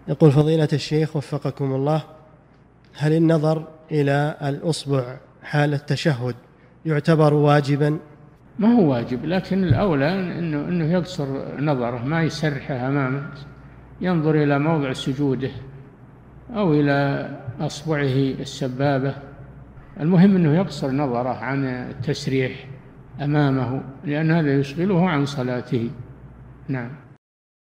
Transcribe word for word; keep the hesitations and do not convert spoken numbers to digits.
يقول فضيلة الشيخ وفقكم الله، هل النظر إلى الأصبع حال التشهد يعتبر واجبا؟ ما هو واجب، لكن الأولى إنه, إنه يقصر نظره، ما يسرحه أمامه، ينظر إلى موضع سجوده أو إلى أصبعه السبابة. المهم أنه يقصر نظره عن التسريح أمامه، لأن هذا يشغله عن صلاته. نعم.